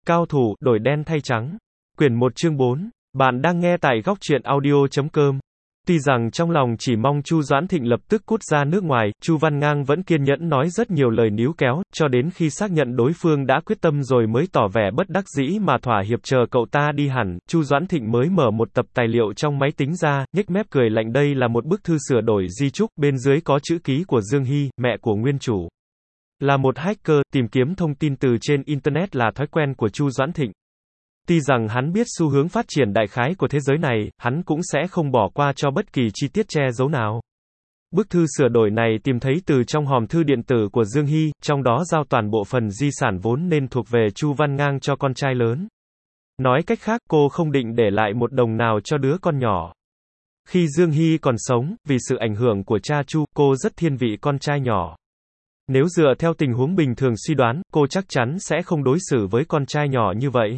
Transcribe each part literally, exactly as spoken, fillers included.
Cao thủ, đổi đen thay trắng. Quyển một chương bốn. Bạn đang nghe tại góc truyện audio chấm com. Tuy rằng trong lòng chỉ mong Chu Doãn Thịnh lập tức cút ra nước ngoài, Chu Văn Ngang vẫn kiên nhẫn nói rất nhiều lời níu kéo, cho đến khi xác nhận đối phương đã quyết tâm rồi mới tỏ vẻ bất đắc dĩ mà thỏa hiệp chờ cậu ta đi hẳn. Chu Doãn Thịnh mới mở một tập tài liệu trong máy tính ra, nhếch mép cười lạnh, đây là một bức thư sửa đổi di chúc, bên dưới có chữ ký của Dương Hy, mẹ của nguyên chủ. Là một hacker, tìm kiếm thông tin từ trên Internet là thói quen của Chu Doãn Thịnh. Tuy rằng hắn biết xu hướng phát triển đại khái của thế giới này, hắn cũng sẽ không bỏ qua cho bất kỳ chi tiết che giấu nào. Bức thư sửa đổi này tìm thấy từ trong hòm thư điện tử của Dương Hy, trong đó giao toàn bộ phần di sản vốn nên thuộc về Chu Văn Ngang cho con trai lớn. Nói cách khác, cô không định để lại một đồng nào cho đứa con nhỏ. Khi Dương Hy còn sống, vì sự ảnh hưởng của cha Chu, cô rất thiên vị con trai nhỏ. Nếu dựa theo tình huống bình thường suy đoán, cô chắc chắn sẽ không đối xử với con trai nhỏ như vậy.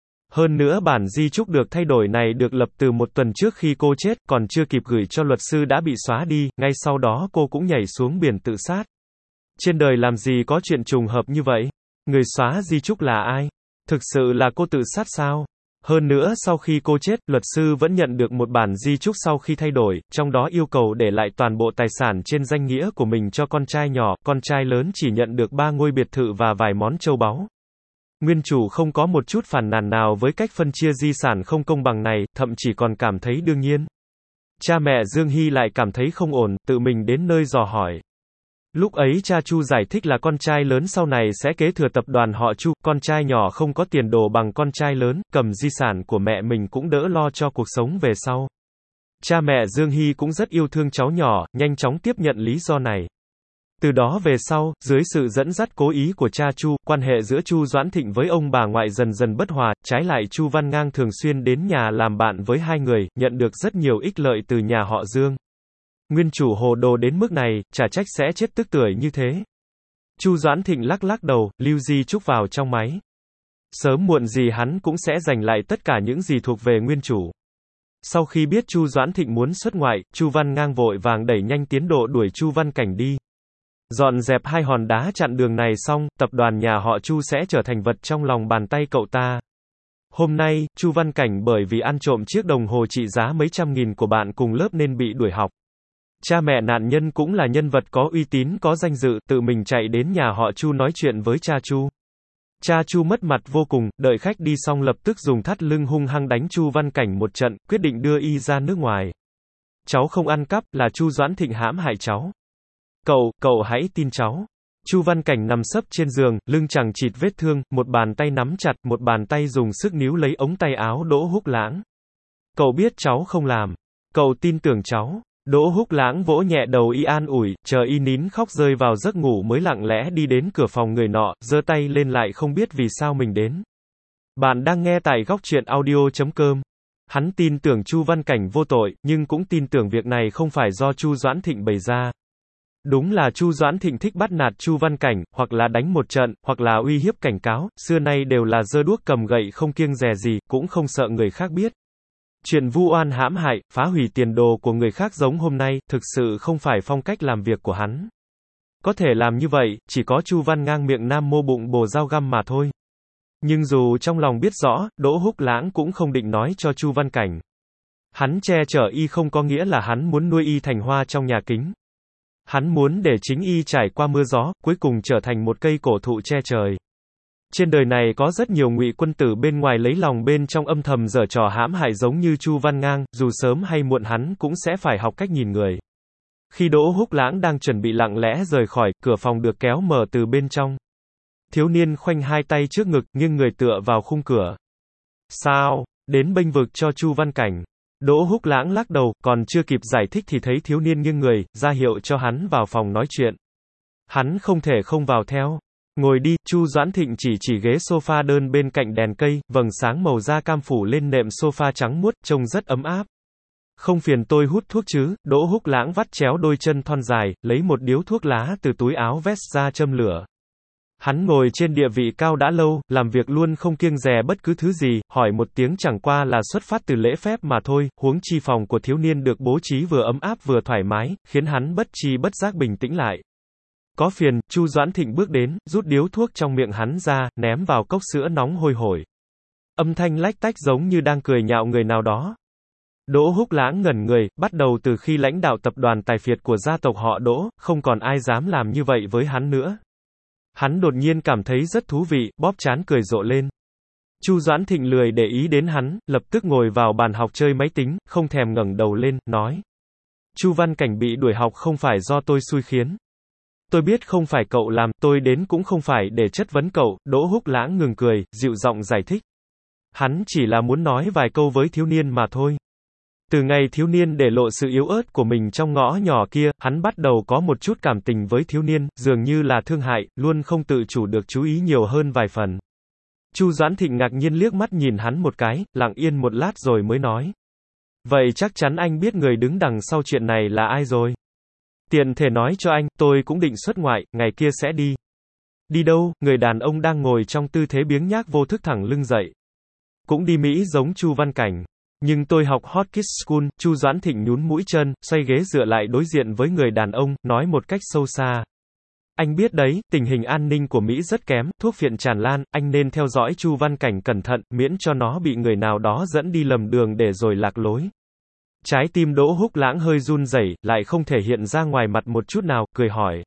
Hơn nữa bản di chúc được thay đổi này được lập từ một tuần trước khi cô chết, còn chưa kịp gửi cho luật sư đã bị xóa đi, ngay sau đó cô cũng nhảy xuống biển tự sát. Trên đời làm gì có chuyện trùng hợp như vậy? Người xóa di chúc là ai? Thực sự là cô tự sát sao? Hơn nữa sau khi cô chết, luật sư vẫn nhận được một bản di chúc sau khi thay đổi, trong đó yêu cầu để lại toàn bộ tài sản trên danh nghĩa của mình cho con trai nhỏ, con trai lớn chỉ nhận được ba ngôi biệt thự và vài món châu báu. Nguyên chủ không có một chút phàn nàn nào với cách phân chia di sản không công bằng này, thậm chí còn cảm thấy đương nhiên. Cha mẹ Dương Hy lại cảm thấy không ổn, tự mình đến nơi dò hỏi. Lúc ấy cha Chu giải thích là con trai lớn sau này sẽ kế thừa tập đoàn họ Chu, con trai nhỏ không có tiền đồ bằng con trai lớn, cầm di sản của mẹ mình cũng đỡ lo cho cuộc sống về sau. Cha mẹ Dương Hy cũng rất yêu thương cháu nhỏ, nhanh chóng tiếp nhận lý do này. Từ đó về sau, dưới sự dẫn dắt cố ý của cha Chu, quan hệ giữa Chu Doãn Thịnh với ông bà ngoại dần dần bất hòa, trái lại Chu Văn Ngang thường xuyên đến nhà làm bạn với hai người, nhận được rất nhiều ích lợi từ nhà họ Dương. Nguyên chủ hồ đồ đến mức này, chả trách sẽ chết tức tưởi như thế. Chu Doãn Thịnh lắc lắc đầu, lưu di chúc vào trong máy. Sớm muộn gì hắn cũng sẽ giành lại tất cả những gì thuộc về nguyên chủ. Sau khi biết Chu Doãn Thịnh muốn xuất ngoại, Chu Văn Ngang vội vàng đẩy nhanh tiến độ đuổi Chu Văn Cảnh đi. Dọn dẹp hai hòn đá chặn đường này xong, tập đoàn nhà họ Chu sẽ trở thành vật trong lòng bàn tay cậu ta. Hôm nay, Chu Văn Cảnh bởi vì ăn trộm chiếc đồng hồ trị giá mấy trăm nghìn của bạn cùng lớp nên bị đuổi học. Cha mẹ nạn nhân cũng là nhân vật có uy tín có danh dự, tự mình chạy đến nhà họ Chu nói chuyện với cha Chu. Cha Chu mất mặt vô cùng, đợi khách đi xong lập tức dùng thắt lưng hung hăng đánh Chu Văn Cảnh một trận, quyết định đưa y ra nước ngoài. Cháu không ăn cắp, là Chu Doãn Thịnh hãm hại cháu. Cậu, cậu hãy tin cháu. Chu Văn Cảnh nằm sấp trên giường, lưng chằng chịt vết thương, một bàn tay nắm chặt, một bàn tay dùng sức níu lấy ống tay áo Đỗ Húc Lãng. Cậu biết cháu không làm. Cậu tin tưởng cháu. Đỗ Húc Lãng vỗ nhẹ đầu y an ủi, chờ y nín khóc rơi vào giấc ngủ mới lặng lẽ đi đến cửa phòng người nọ, giơ tay lên lại không biết vì sao mình đến. Bạn đang nghe tại góc truyện audio chấm com. Hắn tin tưởng Chu Văn Cảnh vô tội, nhưng cũng tin tưởng việc này không phải do Chu Doãn Thịnh bày ra. Đúng là Chu Doãn Thịnh thích bắt nạt Chu Văn Cảnh, hoặc là đánh một trận, hoặc là uy hiếp cảnh cáo, xưa nay đều là giơ đuốc cầm gậy không kiêng dè gì, cũng không sợ người khác biết. Chuyện vu oan hãm hại, phá hủy tiền đồ của người khác giống hôm nay, thực sự không phải phong cách làm việc của hắn. Có thể làm như vậy, chỉ có Chu Văn Ngang miệng nam mô bụng bồ dao găm mà thôi. Nhưng dù trong lòng biết rõ, Đỗ Húc Lãng cũng không định nói cho Chu Văn Cảnh. Hắn che chở y không có nghĩa là hắn muốn nuôi y thành hoa trong nhà kính. Hắn muốn để chính y trải qua mưa gió, cuối cùng trở thành một cây cổ thụ che trời. Trên đời này có rất nhiều ngụy quân tử bên ngoài lấy lòng bên trong âm thầm giở trò hãm hại giống như Chu Văn Ngang, dù sớm hay muộn hắn cũng sẽ phải học cách nhìn người. Khi Đỗ Húc Lãng đang chuẩn bị lặng lẽ rời khỏi, cửa phòng được kéo mở từ bên trong. Thiếu niên khoanh hai tay trước ngực, nghiêng người tựa vào khung cửa. Sao? Đến bênh vực cho Chu Văn Cảnh. Đỗ Húc Lãng lắc đầu, còn chưa kịp giải thích thì thấy thiếu niên nghiêng người, ra hiệu cho hắn vào phòng nói chuyện. Hắn không thể không vào theo. Ngồi đi, Chu Doãn Thịnh chỉ chỉ ghế sofa đơn bên cạnh đèn cây, vầng sáng màu da cam phủ lên nệm sofa trắng muốt, trông rất ấm áp. Không phiền tôi hút thuốc chứ? Đỗ Húc Lãng vắt chéo đôi chân thon dài, lấy một điếu thuốc lá từ túi áo vest ra châm lửa. Hắn ngồi trên địa vị cao đã lâu, làm việc luôn không kiêng dè bất cứ thứ gì, hỏi một tiếng chẳng qua là xuất phát từ lễ phép mà thôi, huống chi phòng của thiếu niên được bố trí vừa ấm áp vừa thoải mái, khiến hắn bất chi bất giác bình tĩnh lại. Có phiền, Chu Doãn Thịnh bước đến, rút điếu thuốc trong miệng hắn ra, ném vào cốc sữa nóng hôi hổi. Âm thanh lách tách giống như đang cười nhạo người nào đó. Đỗ Húc Lãng ngẩn người, bắt đầu từ khi lãnh đạo tập đoàn tài phiệt của gia tộc họ Đỗ, không còn ai dám làm như vậy với hắn nữa. Hắn đột nhiên cảm thấy rất thú vị, bóp trán cười rộ lên. Chu Doãn Thịnh lười để ý đến hắn, lập tức ngồi vào bàn học chơi máy tính, không thèm ngẩng đầu lên, nói. Chu Văn Cảnh bị đuổi học không phải do tôi xui khiến. Tôi biết không phải cậu làm, tôi đến cũng không phải để chất vấn cậu. Đỗ Húc Lãng ngừng cười, dịu giọng giải thích. Hắn chỉ là muốn nói vài câu với thiếu niên mà thôi. Từ ngày thiếu niên để lộ sự yếu ớt của mình trong ngõ nhỏ kia, hắn bắt đầu có một chút cảm tình với thiếu niên, dường như là thương hại, luôn không tự chủ được chú ý nhiều hơn vài phần. Chu Doãn Thịnh ngạc nhiên liếc mắt nhìn hắn một cái, lặng yên một lát rồi mới nói. Vậy chắc chắn anh biết người đứng đằng sau chuyện này là ai rồi. Tiện thể nói cho anh, tôi cũng định xuất ngoại, ngày kia sẽ đi. Đi đâu? Người đàn ông đang ngồi trong tư thế biếng nhác vô thức thẳng lưng dậy. Cũng đi Mỹ giống Chu Văn Cảnh. Nhưng tôi học Hot Kids School. Chu Doãn Thịnh nhún mũi chân, xoay ghế dựa lại đối diện với người đàn ông, nói một cách sâu xa. Anh biết đấy, tình hình an ninh của Mỹ rất kém, thuốc phiện tràn lan, anh nên theo dõi Chu Văn Cảnh cẩn thận, miễn cho nó bị người nào đó dẫn đi lầm đường để rồi lạc lối. Trái tim Đỗ Húc Lãng hơi run rẩy, lại không thể hiện ra ngoài mặt một chút nào, cười hỏi.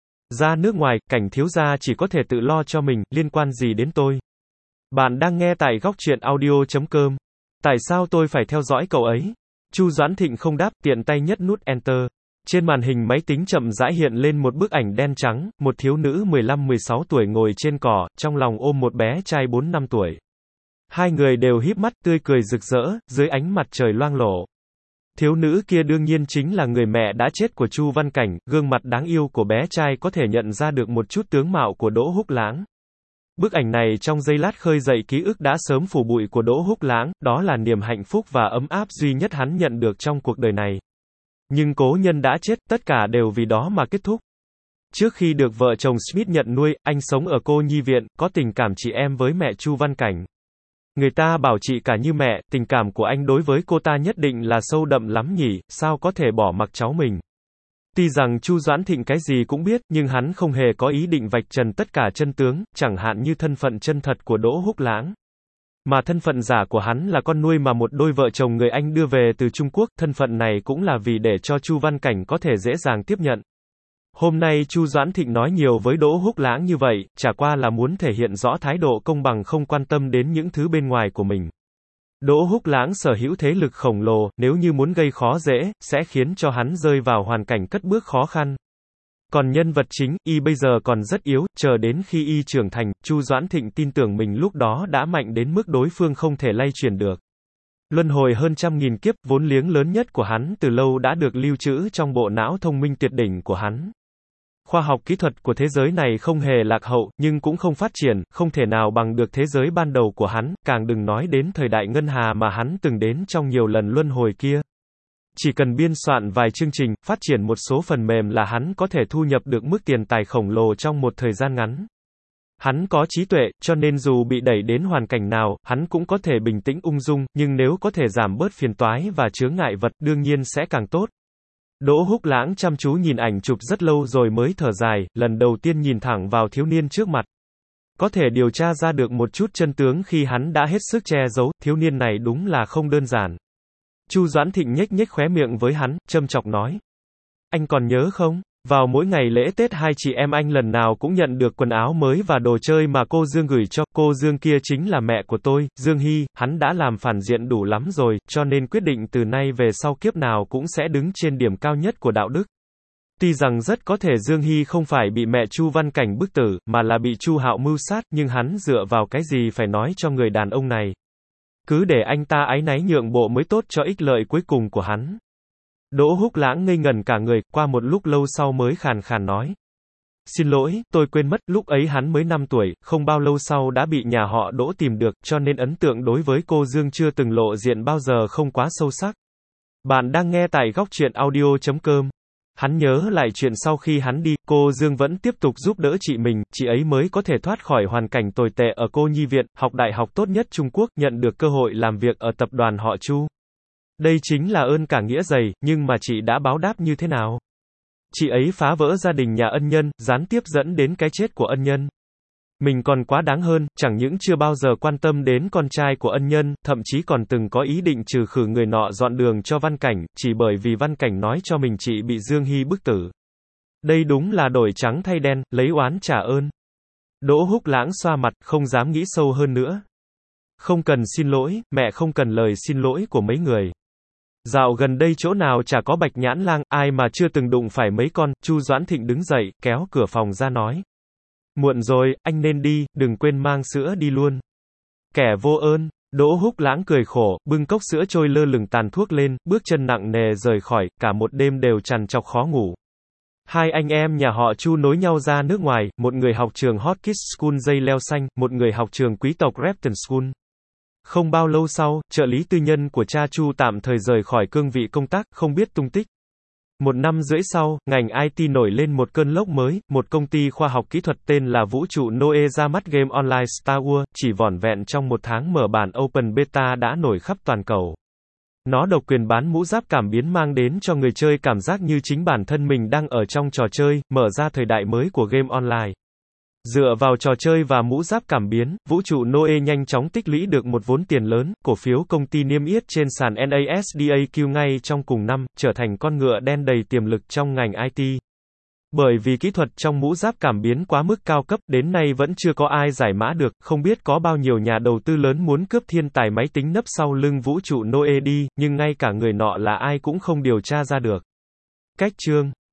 Ra nước ngoài, Cảnh thiếu gia chỉ có thể tự lo cho mình, liên quan gì đến tôi? Bạn đang nghe tại góc truyện audio chấm com. Tại sao tôi phải theo dõi cậu ấy? Chu Doãn Thịnh không đáp, tiện tay nhấp nút Enter. Trên màn hình máy tính chậm rãi hiện lên một bức ảnh đen trắng, một thiếu nữ mười lăm mười sáu tuổi ngồi trên cỏ, trong lòng ôm một bé trai bốn năm tuổi. Hai người đều híp mắt tươi cười rực rỡ, dưới ánh mặt trời loang lổ. Thiếu nữ kia đương nhiên chính là người mẹ đã chết của Chu Văn Cảnh, gương mặt đáng yêu của bé trai có thể nhận ra được một chút tướng mạo của Đỗ Húc Lãng. Bức ảnh này trong giây lát khơi dậy ký ức đã sớm phủ bụi của Đỗ Húc Lãng, đó là niềm hạnh phúc và ấm áp duy nhất hắn nhận được trong cuộc đời này. Nhưng cố nhân đã chết, tất cả đều vì đó mà kết thúc. Trước khi được vợ chồng Smith nhận nuôi, anh sống ở cô nhi viện, có tình cảm chị em với mẹ Chu Văn Cảnh. Người ta bảo chị cả như mẹ, tình cảm của anh đối với cô ta nhất định là sâu đậm lắm nhỉ, sao có thể bỏ mặc cháu mình. Tuy rằng Chu Doãn Thịnh cái gì cũng biết, nhưng hắn không hề có ý định vạch trần tất cả chân tướng, chẳng hạn như thân phận chân thật của Đỗ Húc Lãng. Mà thân phận giả của hắn là con nuôi mà một đôi vợ chồng người Anh đưa về từ Trung Quốc, thân phận này cũng là vì để cho Chu Văn Cảnh có thể dễ dàng tiếp nhận. Hôm nay Chu Doãn Thịnh nói nhiều với Đỗ Húc Lãng như vậy, chả qua là muốn thể hiện rõ thái độ công bằng không quan tâm đến những thứ bên ngoài của mình. Đỗ Húc Lãng sở hữu thế lực khổng lồ, nếu như muốn gây khó dễ, sẽ khiến cho hắn rơi vào hoàn cảnh cất bước khó khăn. Còn nhân vật chính, y bây giờ còn rất yếu, chờ đến khi y trưởng thành, Chu Doãn Thịnh tin tưởng mình lúc đó đã mạnh đến mức đối phương không thể lay chuyển được. Luân hồi hơn trăm nghìn kiếp, vốn liếng lớn nhất của hắn từ lâu đã được lưu trữ trong bộ não thông minh tuyệt đỉnh của hắn. Khoa học kỹ thuật của thế giới này không hề lạc hậu, nhưng cũng không phát triển, không thể nào bằng được thế giới ban đầu của hắn, càng đừng nói đến thời đại ngân hà mà hắn từng đến trong nhiều lần luân hồi kia. Chỉ cần biên soạn vài chương trình, phát triển một số phần mềm là hắn có thể thu nhập được mức tiền tài khổng lồ trong một thời gian ngắn. Hắn có trí tuệ, cho nên dù bị đẩy đến hoàn cảnh nào, hắn cũng có thể bình tĩnh ung dung, nhưng nếu có thể giảm bớt phiền toái và chướng ngại vật, đương nhiên sẽ càng tốt. Đỗ Húc Lãng chăm chú nhìn ảnh chụp rất lâu rồi mới thở dài, lần đầu tiên nhìn thẳng vào thiếu niên trước mặt. Có thể điều tra ra được một chút chân tướng khi hắn đã hết sức che giấu, thiếu niên này đúng là không đơn giản. Chu Doãn Thịnh nhếch nhếch khóe miệng với hắn, châm chọc nói. Anh còn nhớ không? Vào mỗi ngày lễ Tết hai chị em anh lần nào cũng nhận được quần áo mới và đồ chơi mà cô Dương gửi cho. Cô Dương kia chính là mẹ của tôi, Dương Hy, hắn đã làm phản diện đủ lắm rồi, cho nên quyết định từ nay về sau kiếp nào cũng sẽ đứng trên điểm cao nhất của đạo đức. Tuy rằng rất có thể Dương Hy không phải bị mẹ Chu Văn Cảnh bức tử, mà là bị Chu Hạo mưu sát, nhưng hắn dựa vào cái gì phải nói cho người đàn ông này. Cứ để anh ta áy náy nhượng bộ mới tốt cho ích lợi cuối cùng của hắn. Đỗ Húc Lãng ngây ngẩn cả người, qua một lúc lâu sau mới khàn khàn nói. Xin lỗi, tôi quên mất, lúc ấy hắn mới năm tuổi, không bao lâu sau đã bị nhà họ Đỗ tìm được, cho nên ấn tượng đối với cô Dương chưa từng lộ diện bao giờ không quá sâu sắc. Bạn đang nghe tại góc truyện audio chấm com. Hắn nhớ lại chuyện sau khi hắn đi, cô Dương vẫn tiếp tục giúp đỡ chị mình, chị ấy mới có thể thoát khỏi hoàn cảnh tồi tệ ở cô nhi viện, học đại học tốt nhất Trung Quốc, nhận được cơ hội làm việc ở tập đoàn họ Chu. Đây chính là ơn cả nghĩa dày, nhưng mà chị đã báo đáp như thế nào? Chị ấy phá vỡ gia đình nhà ân nhân, gián tiếp dẫn đến cái chết của ân nhân. Mình còn quá đáng hơn, chẳng những chưa bao giờ quan tâm đến con trai của ân nhân, thậm chí còn từng có ý định trừ khử người nọ dọn đường cho Văn Cảnh, chỉ bởi vì Văn Cảnh nói cho mình chị bị Dương Hy bức tử. Đây đúng là đổi trắng thay đen, lấy oán trả ơn. Đỗ Húc Lãng xoa mặt, không dám nghĩ sâu hơn nữa. Không cần xin lỗi, mẹ không cần lời xin lỗi của mấy người. Dạo gần đây chỗ nào chả có Bạch Nhãn Lang, ai mà chưa từng đụng phải mấy con. Chu Doãn Thịnh đứng dậy, kéo cửa phòng ra nói. Muộn rồi, anh nên đi, đừng quên mang sữa đi luôn. Kẻ vô ơn. Đỗ Húc Lãng cười khổ, bưng cốc sữa trôi lơ lửng tàn thuốc lên, bước chân nặng nề rời khỏi, cả một đêm đều trằn trọc khó ngủ. Hai anh em nhà họ Chu nối nhau ra nước ngoài, một người học trường Hotchkiss School dây leo xanh, một người học trường quý tộc Repton School. Không bao lâu sau, trợ lý tư nhân của cha Chu tạm thời rời khỏi cương vị công tác, không biết tung tích. Một năm rưỡi sau, ngành i tê nổi lên một cơn lốc mới, một công ty khoa học kỹ thuật tên là Vũ trụ Noe ra mắt game online Star Wars, chỉ vỏn vẹn trong một tháng mở bản Open Beta đã nổi khắp toàn cầu. Nó độc quyền bán mũ giáp cảm biến mang đến cho người chơi cảm giác như chính bản thân mình đang ở trong trò chơi, mở ra thời đại mới của game online. Dựa vào trò chơi và mũ giáp cảm biến, Vũ trụ Noe nhanh chóng tích lũy được một vốn tiền lớn, cổ phiếu công ty niêm yết trên sàn NASDAQ ngay trong cùng năm, trở thành con ngựa đen đầy tiềm lực trong ngành i tê. Bởi vì kỹ thuật trong mũ giáp cảm biến quá mức cao cấp, đến nay vẫn chưa có ai giải mã được, không biết có bao nhiêu nhà đầu tư lớn muốn cướp thiên tài máy tính nấp sau lưng Vũ trụ Noe đi, nhưng ngay cả người nọ là ai cũng không điều tra ra được. Cách chương